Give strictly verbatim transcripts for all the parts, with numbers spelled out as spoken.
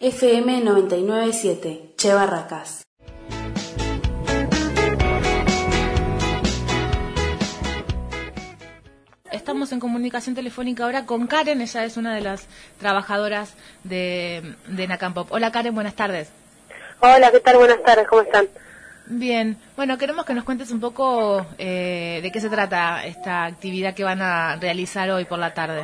F M noventa y nueve punto siete, Che Barracas. Estamos en comunicación telefónica ahora con Karen, ella es una de las trabajadoras de, de Nacampop. Hola Karen, buenas tardes. Hola, ¿qué tal? Buenas tardes, ¿cómo están? Bien, bueno, queremos que nos cuentes un poco eh, de qué se trata esta actividad que van a realizar hoy por la tarde.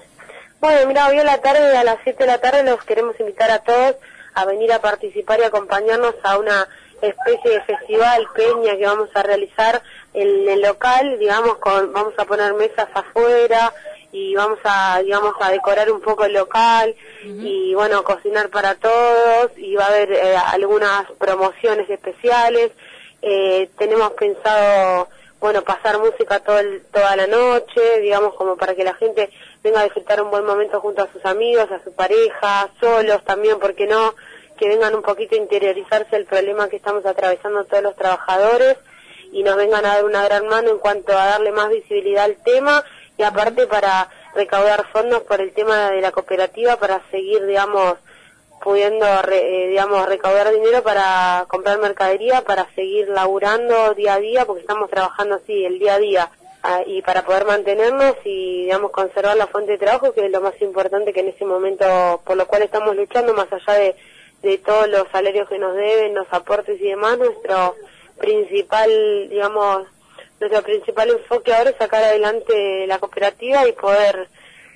Bueno, mira, hoy a la tarde, a las siete de la tarde, los queremos invitar a todos a venir a participar y acompañarnos a una especie de festival, peña, que vamos a realizar en el local, digamos, con vamos a poner mesas afuera y vamos a, digamos, a decorar un poco el local uh-huh. y, bueno, cocinar para todos y va a haber eh, algunas promociones especiales. Eh, tenemos pensado, bueno, pasar música todo el, toda la noche, digamos, como para que la gente venga a disfrutar un buen momento junto a sus amigos, a su pareja, solos también, ¿por qué no? Que vengan un poquito a interiorizarse el problema que estamos atravesando todos los trabajadores y nos vengan a dar una gran mano en cuanto a darle más visibilidad al tema y aparte para recaudar fondos por el tema de la cooperativa para seguir, digamos, pudiendo, re, eh, digamos, recaudar dinero para comprar mercadería, para seguir laburando día a día, porque estamos trabajando así el día a día, uh, y para poder mantenernos y, digamos, conservar la fuente de trabajo, que es lo más importante que en este momento, por lo cual estamos luchando, más allá de, de todos los salarios que nos deben, los aportes y demás, nuestro principal, digamos, nuestro principal enfoque ahora es sacar adelante la cooperativa y poder,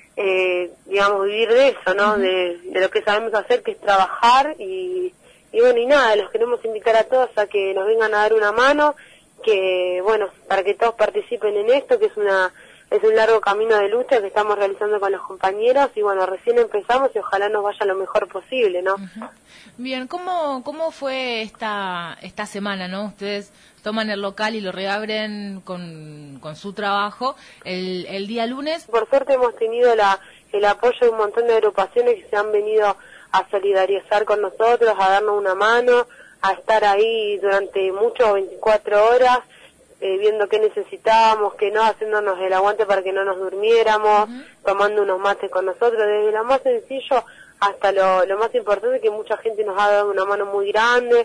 eh, digamos, vivir de eso, ¿no? Uh-huh. De, de lo que sabemos hacer, que es trabajar y, y bueno, y nada, los queremos invitar a todos a que nos vengan a dar una mano, que, bueno, para que todos participen en esto, que es una es un largo camino de lucha que estamos realizando con los compañeros y, bueno, recién empezamos y ojalá nos vaya lo mejor posible, ¿no? Uh-huh. Bien, ¿cómo cómo fue esta esta semana, no? Ustedes toman el local y lo reabren con, con su trabajo el, el día lunes. Por suerte hemos tenido la el apoyo de un montón de agrupaciones que se han venido a solidarizar con nosotros, a darnos una mano, a estar ahí durante mucho, veinticuatro horas, eh, viendo qué necesitábamos, qué no, haciéndonos el aguante para que no nos durmiéramos, uh-huh. tomando unos mates con nosotros, desde lo más sencillo hasta lo, lo más importante, que mucha gente nos ha dado una mano muy grande,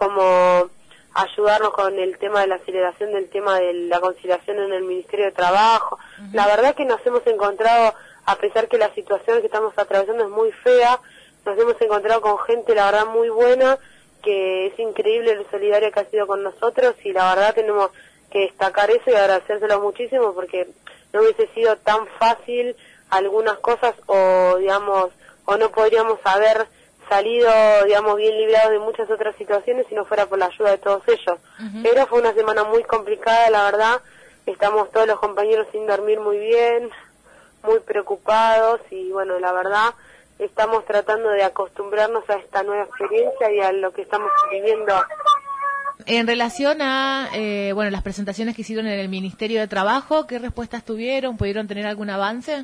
como ayudarnos con el tema de la aceleración del tema de la conciliación en el Ministerio de Trabajo. Uh-huh. La verdad que nos hemos encontrado, a pesar que la situación que estamos atravesando es muy fea, nos hemos encontrado con gente, la verdad, muy buena, que es increíble lo solidaria que ha sido con nosotros y la verdad tenemos que destacar eso y agradecérselo muchísimo porque no hubiese sido tan fácil algunas cosas o, digamos, o no podríamos haber salido, digamos, bien librados de muchas otras situaciones si no fuera por la ayuda de todos ellos. Uh-huh. Pero fue una semana muy complicada, la verdad. Estamos todos los compañeros sin dormir muy bien, muy preocupados y, bueno, la verdad, estamos tratando de acostumbrarnos a esta nueva experiencia y a lo que estamos viviendo. En relación a, eh, bueno, las presentaciones que hicieron en el Ministerio de Trabajo, ¿qué respuestas tuvieron? ¿Pudieron tener algún avance?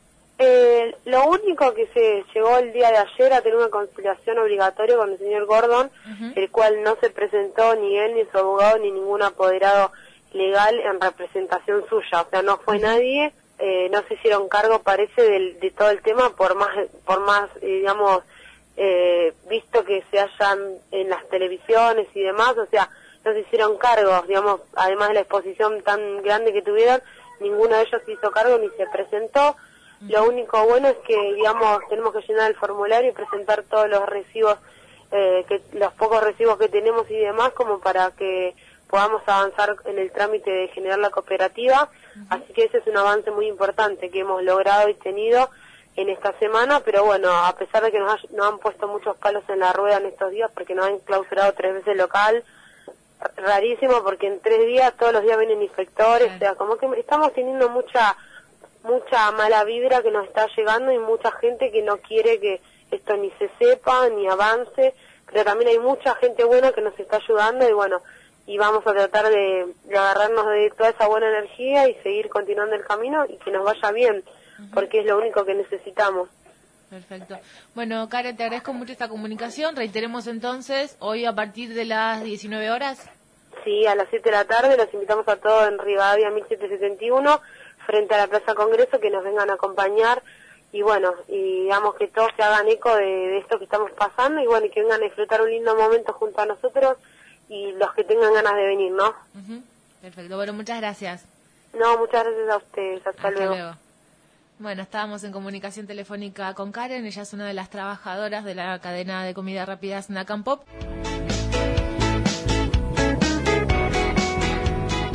Eh, lo único que se llegó el día de ayer a tener una conciliación obligatoria con el señor Gordon, uh-huh. el cual no se presentó ni él, ni su abogado, ni ningún apoderado legal en representación suya, o sea, no fue uh-huh. nadie, eh, no se hicieron cargo, parece, del, de todo el tema, por más, por más eh, digamos, eh, visto que se hayan en las televisiones y demás, o sea, no se hicieron cargo, digamos, además de la exposición tan grande que tuvieron, ninguno de ellos se hizo cargo ni se presentó. Lo único bueno es que, digamos, tenemos que llenar el formulario y presentar todos los recibos, eh, que los pocos recibos que tenemos y demás, como para que podamos avanzar en el trámite de generar la cooperativa. Uh-huh. Así que ese es un avance muy importante que hemos logrado y tenido en esta semana, pero bueno, a pesar de que nos, ha, nos han puesto muchos palos en la rueda en estos días, porque nos han clausurado tres veces el local, rarísimo, porque en tres días, todos los días vienen inspectores, uh-huh. o sea, como que estamos teniendo mucha... mucha mala vibra que nos está llegando y mucha gente que no quiere que esto ni se sepa, ni avance, pero también hay mucha gente buena que nos está ayudando y bueno, y vamos a tratar de, de agarrarnos de toda esa buena energía y seguir continuando el camino y que nos vaya bien, uh-huh. porque es lo único que necesitamos. Perfecto. Bueno, Karen, te agradezco mucho esta comunicación. Reiteremos entonces, hoy a partir de las diecinueve horas. Sí, a las siete de la tarde, los invitamos a todos en Rivadavia mil setecientos setenta y uno, frente a la Plaza Congreso, que nos vengan a acompañar y bueno, y digamos que todos se hagan eco de, de esto que estamos pasando y bueno, y que vengan a disfrutar un lindo momento junto a nosotros y los que tengan ganas de venir, ¿no? Uh-huh. Perfecto, bueno, muchas gracias. No, muchas gracias a ustedes, hasta, Hasta luego. luego. Bueno, estábamos en comunicación telefónica con Karen, ella es una de las trabajadoras de la cadena de comida rápida Snack and Pop.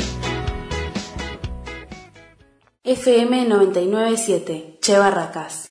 F M noventa y nueve punto siete, Che Barracas.